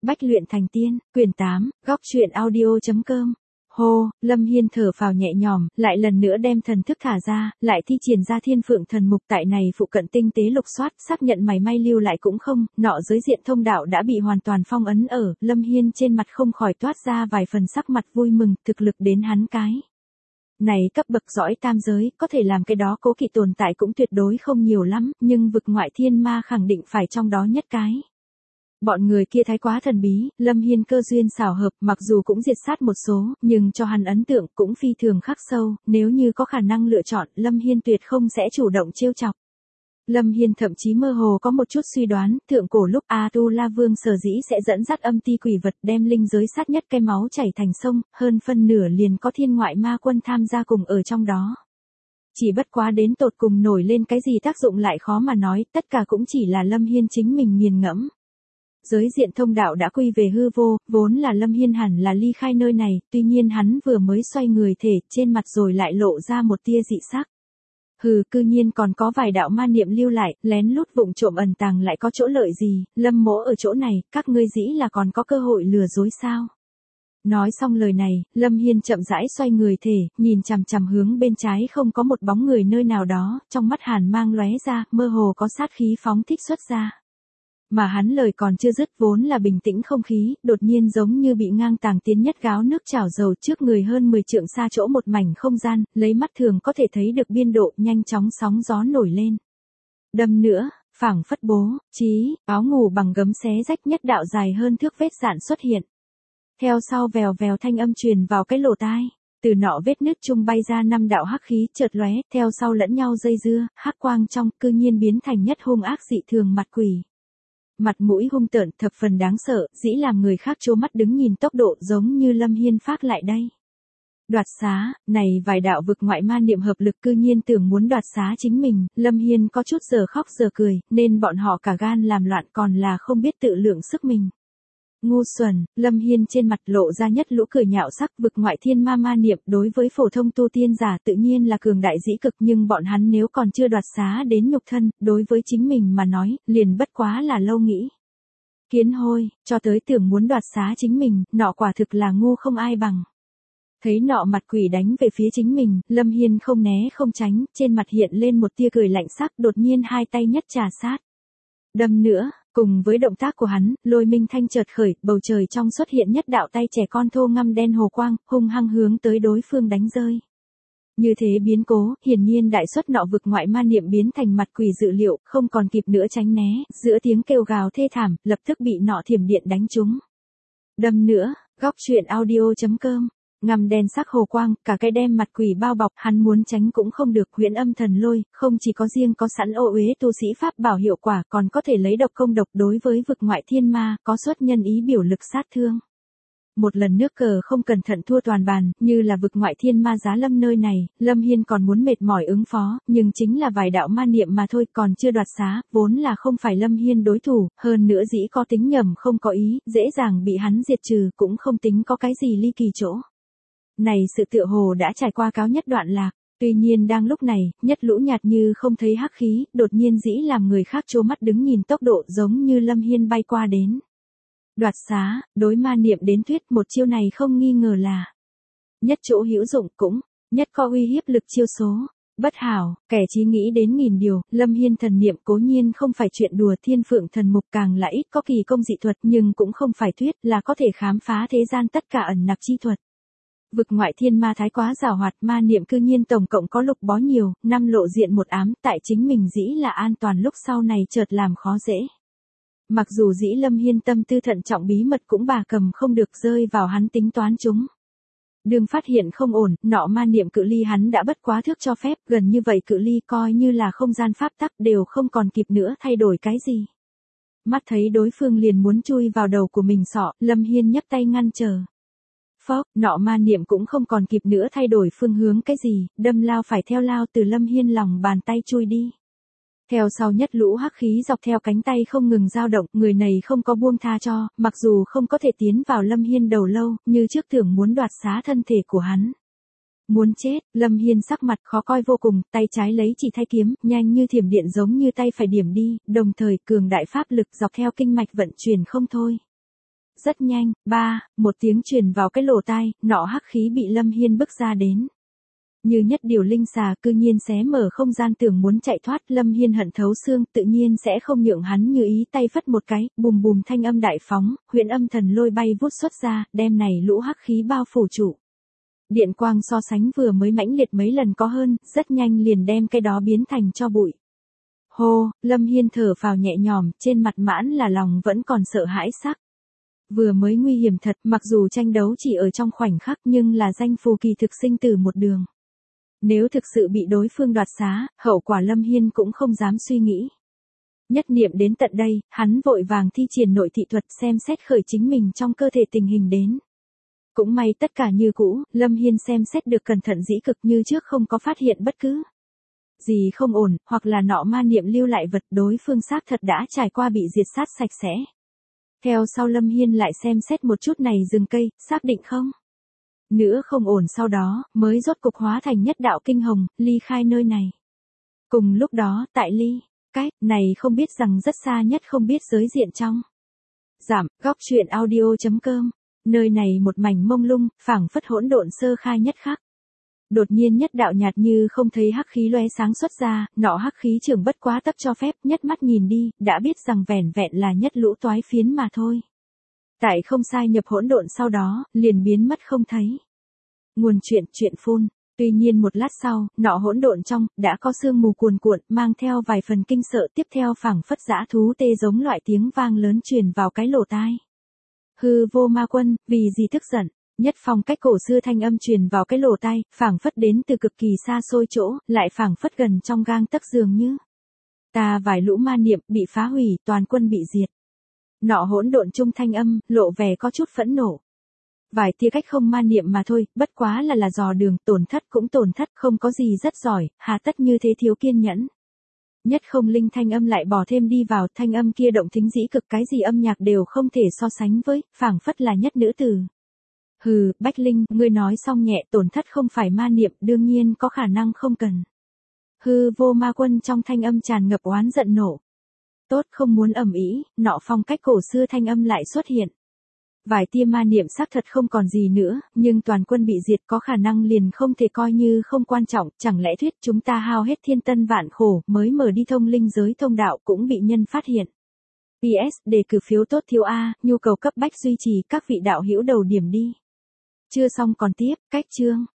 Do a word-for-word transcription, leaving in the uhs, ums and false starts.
Bách luyện thành tiên, quyển tám, góc truyện audio.com. Hô, Lâm Hiên thở phào nhẹ nhõm, lại lần nữa đem thần thức thả ra, lại thi triển ra thiên phượng thần mục tại này phụ cận tinh tế lục soát, xác nhận mảy may lưu lại cũng không, nọ giới diện thông đạo đã bị hoàn toàn phong ấn ở, Lâm Hiên trên mặt không khỏi toát ra vài phần sắc mặt vui mừng, thực lực đến hắn cái. Này cấp bậc dõi tam giới, có thể làm cái đó cố kỵ tồn tại cũng tuyệt đối không nhiều lắm, nhưng vực ngoại thiên ma khẳng định phải trong đó nhất cái. Bọn người kia thái quá thần bí, Lâm Hiên cơ duyên xảo hợp, mặc dù cũng diệt sát một số, nhưng cho hắn ấn tượng cũng phi thường khắc sâu, nếu như có khả năng lựa chọn, Lâm Hiên tuyệt không sẽ chủ động trêu chọc. Lâm Hiên thậm chí mơ hồ có một chút suy đoán, thượng cổ lúc A Tu La Vương sở dĩ sẽ dẫn dắt âm ti quỷ vật đem linh giới sát nhất cái máu chảy thành sông, hơn phân nửa liền có thiên ngoại ma quân tham gia cùng ở trong đó. Chỉ bất quá đến tột cùng nổi lên cái gì tác dụng lại khó mà nói, tất cả cũng chỉ là Lâm Hiên chính mình nghiền ngẫm. Giới diện thông đạo đã quy về hư vô, vốn là Lâm Hiên hẳn là ly khai nơi này, tuy nhiên hắn vừa mới xoay người thể, trên mặt rồi lại lộ ra một tia dị sắc. Hừ, cư nhiên còn có vài đạo ma niệm lưu lại, lén lút vụng trộm ẩn tàng lại có chỗ lợi gì, Lâm mỗ ở chỗ này, các ngươi dĩ là còn có cơ hội lừa dối sao? Nói xong lời này, Lâm Hiên chậm rãi xoay người thể, nhìn chằm chằm hướng bên trái không có một bóng người nơi nào đó, trong mắt hàn mang lóe ra, mơ hồ có sát khí phóng thích xuất ra. Mà hắn lời còn chưa dứt vốn là bình tĩnh không khí, đột nhiên giống như bị ngang tàng tiến nhất gáo nước chảo dầu trước người hơn mười trượng xa chỗ một mảnh không gian, lấy mắt thường có thể thấy được biên độ nhanh chóng sóng gió nổi lên. Đâm nữa, phảng phất bố, chí, áo ngủ bằng gấm xé rách nhất đạo dài hơn thước vết dạn xuất hiện. Theo sau vèo vèo thanh âm truyền vào cái lỗ tai. Từ nọ vết nứt trung bay ra năm đạo hắc khí chợt lóe, theo sau lẫn nhau dây dưa, hắc quang trong cư nhiên biến thành nhất hung ác dị thường mặt quỷ. Mặt mũi hung tợn thập phần đáng sợ, dĩ làm người khác trố mắt đứng nhìn tốc độ giống như Lâm Hiên phát lại đây. Đoạt xá, này vài đạo vực ngoại ma niệm hợp lực cư nhiên tưởng muốn đoạt xá chính mình, Lâm Hiên có chút giờ khóc giờ cười, nên bọn họ cả gan làm loạn còn là không biết tự lượng sức mình. Ngu xuẩn, Lâm Hiên trên mặt lộ ra nhất lũ cười nhạo sắc, vực ngoại thiên ma ma niệm đối với phổ thông tu tiên giả tự nhiên là cường đại dĩ cực, nhưng bọn hắn nếu còn chưa đoạt xá đến nhục thân, đối với chính mình mà nói, liền bất quá là lâu nghĩ. Kiến hôi, cho tới tưởng muốn đoạt xá chính mình, nọ quả thực là ngu không ai bằng. Thấy nọ mặt quỷ đánh về phía chính mình, Lâm Hiên không né không tránh, trên mặt hiện lên một tia cười lạnh sắc, đột nhiên hai tay nhất trà sát. Đâm nữa. Cùng với động tác của hắn, lôi minh thanh chợt khởi, bầu trời trong xuất hiện nhất đạo tay trẻ con thô ngăm đen hồ quang, hung hăng hướng tới đối phương đánh rơi. Như thế biến cố, hiển nhiên đại xuất nọ vực ngoại ma niệm biến thành mặt quỷ dự liệu, không còn kịp nữa tránh né, giữa tiếng kêu gào thê thảm, lập tức bị nọ thiểm điện đánh trúng. Đâm nữa, góc truyện audio.com. Ngăm đen sắc hồ quang, cả cái đem mặt quỷ bao bọc, hắn muốn tránh cũng không được, huyễn âm thần lôi, không chỉ có riêng có sẵn ô uế tu sĩ pháp bảo hiệu quả, còn có thể lấy độc công độc đối với vực ngoại thiên ma, có xuất nhân ý biểu lực sát thương. Một lần nước cờ không cẩn thận thua toàn bàn, như là vực ngoại thiên ma giá lâm nơi này, Lâm Hiên còn muốn mệt mỏi ứng phó, nhưng chính là vài đạo ma niệm mà thôi, còn chưa đoạt xá, vốn là không phải Lâm Hiên đối thủ, hơn nữa dĩ có tính nhầm không có ý, dễ dàng bị hắn diệt trừ, cũng không tính có cái gì ly kỳ chỗ. Này sự tựa hồ đã trải qua cáo nhất đoạn lạc, tuy nhiên đang lúc này, nhất lũ nhạt như không thấy hắc khí, đột nhiên dĩ làm người khác trố mắt đứng nhìn tốc độ giống như Lâm Hiên bay qua đến. Đoạt xá, đối ma niệm đến thuyết một chiêu này không nghi ngờ là nhất chỗ hữu dụng cũng, nhất có uy hiếp lực chiêu số. Bất hảo, kẻ chí nghĩ đến nghìn điều, Lâm Hiên thần niệm cố nhiên không phải chuyện đùa, thiên phượng thần mục càng là ít có kỳ công dị thuật, nhưng cũng không phải thuyết là có thể khám phá thế gian tất cả ẩn nặc chi thuật. Vực ngoại thiên ma thái quá giàu hoạt, ma niệm cư nhiên tổng cộng có lục bó nhiều, năm lộ diện một ám, tại chính mình dĩ là an toàn lúc sau này chợt làm khó dễ. Mặc dù dĩ Lâm Hiên tâm tư thận trọng bí mật cũng bà cầm không được rơi vào hắn tính toán chúng. Đường phát hiện không ổn, nọ ma niệm cự ly hắn đã bất quá thước cho phép, gần như vậy cự ly coi như là không gian pháp tắc đều không còn kịp nữa thay đổi cái gì. Mắt thấy đối phương liền muốn chui vào đầu của mình sọ, Lâm Hiên nhấc tay ngăn chờ. Phốc, nọ ma niệm cũng không còn kịp nữa thay đổi phương hướng cái gì, đâm lao phải theo lao từ Lâm Hiên lòng bàn tay chui đi. Theo sau nhất lũ hắc khí dọc theo cánh tay không ngừng dao động, người này không có buông tha cho, mặc dù không có thể tiến vào Lâm Hiên đầu lâu, như trước tưởng muốn đoạt xá thân thể của hắn. Muốn chết, Lâm Hiên sắc mặt khó coi vô cùng, tay trái lấy chỉ thay kiếm, nhanh như thiểm điện giống như tay phải điểm đi, đồng thời cường đại pháp lực dọc theo kinh mạch vận chuyển không thôi. Rất nhanh, ba, một tiếng truyền vào cái lỗ tai, nọ hắc khí bị Lâm Hiên bức ra đến. Như nhất điều linh xà cư nhiên xé mở không gian tưởng muốn chạy thoát, Lâm Hiên hận thấu xương, tự nhiên sẽ không nhượng hắn như ý, tay phất một cái, bùm bùm thanh âm đại phóng, huyền âm thần lôi bay vút xuất ra, đem này lũ hắc khí bao phủ trụ. Điện quang so sánh vừa mới mãnh liệt mấy lần có hơn, rất nhanh liền đem cái đó biến thành cho bụi. Hô, Lâm Hiên thở phào nhẹ nhõm, trên mặt mãn là lòng vẫn còn sợ hãi sắc. Vừa mới nguy hiểm thật, mặc dù tranh đấu chỉ ở trong khoảnh khắc nhưng là danh phù kỳ thực sinh tử một đường. Nếu thực sự bị đối phương đoạt xá, hậu quả Lâm Hiên cũng không dám suy nghĩ. Nhất niệm đến tận đây, hắn vội vàng thi triển nội thị thuật xem xét khởi chính mình trong cơ thể tình hình đến. Cũng may tất cả như cũ, Lâm Hiên xem xét được cẩn thận dĩ cực như trước không có phát hiện bất cứ gì không ổn, hoặc là nọ ma niệm lưu lại vật đối phương xác thật đã trải qua bị diệt sát sạch sẽ. Theo sau Lâm Hiên lại xem xét một chút này rừng cây, xác định không? Nữa không ổn sau đó, mới rốt cục hóa thành nhất đạo kinh hồng, ly khai nơi này. Cùng lúc đó, tại ly, cách, này không biết rằng rất xa nhất không biết giới diện trong. Giảm, góc truyện audio chấm com, nơi này một mảnh mông lung, phảng phất hỗn độn sơ khai nhất khắc. Đột nhiên nhất đạo nhạt như không thấy hắc khí lóe sáng xuất ra, nọ hắc khí trưởng bất quá tấp cho phép, nhất mắt nhìn đi, đã biết rằng vẻn vẹn là nhất lũ toái phiến mà thôi. Tại không sai nhập hỗn độn sau đó, liền biến mất không thấy. Nguồn truyện truyện phun, tuy nhiên một lát sau, nọ hỗn độn trong, đã có sương mù cuồn cuộn, mang theo vài phần kinh sợ, tiếp theo phảng phất dã thú tê giống loại tiếng vang lớn truyền vào cái lỗ tai. Hư vô ma quân, vì gì tức giận? Nhất phong cách cổ xưa thanh âm truyền vào cái lỗ tai, phảng phất đến từ cực kỳ xa xôi chỗ, lại phảng phất gần trong gang tấc dường như. Ta vài lũ ma niệm bị phá hủy, toàn quân bị diệt. Nọ hỗn độn trung thanh âm, lộ vẻ có chút phẫn nộ. Vài tia cách không ma niệm mà thôi, bất quá là là dò đường, tổn thất cũng tổn thất, không có gì rất giỏi, hà tất như thế thiếu kiên nhẫn. Nhất không linh thanh âm lại bỏ thêm đi vào, thanh âm kia động thính dĩ cực, cái gì âm nhạc đều không thể so sánh với, phảng phất là nhất nữ tử. Hừ, Bách Linh, ngươi nói xong nhẹ, tổn thất không phải ma niệm, đương nhiên có khả năng không cần. Hư vô ma quân trong thanh âm tràn ngập oán giận nộ. Tốt, không muốn ầm ĩ, nọ phong cách cổ xưa thanh âm lại xuất hiện. Vài tia ma niệm xác thật không còn gì nữa, nhưng toàn quân bị diệt có khả năng liền không thể coi như không quan trọng, chẳng lẽ thuyết chúng ta hao hết thiên tân vạn khổ, mới mở đi thông linh giới thông đạo cũng bị nhân phát hiện. pê ét, đề cử phiếu tốt thiếu A, nhu cầu cấp bách duy trì các vị đạo hữu đầu điểm đi. Chưa xong còn tiếp, cách chương.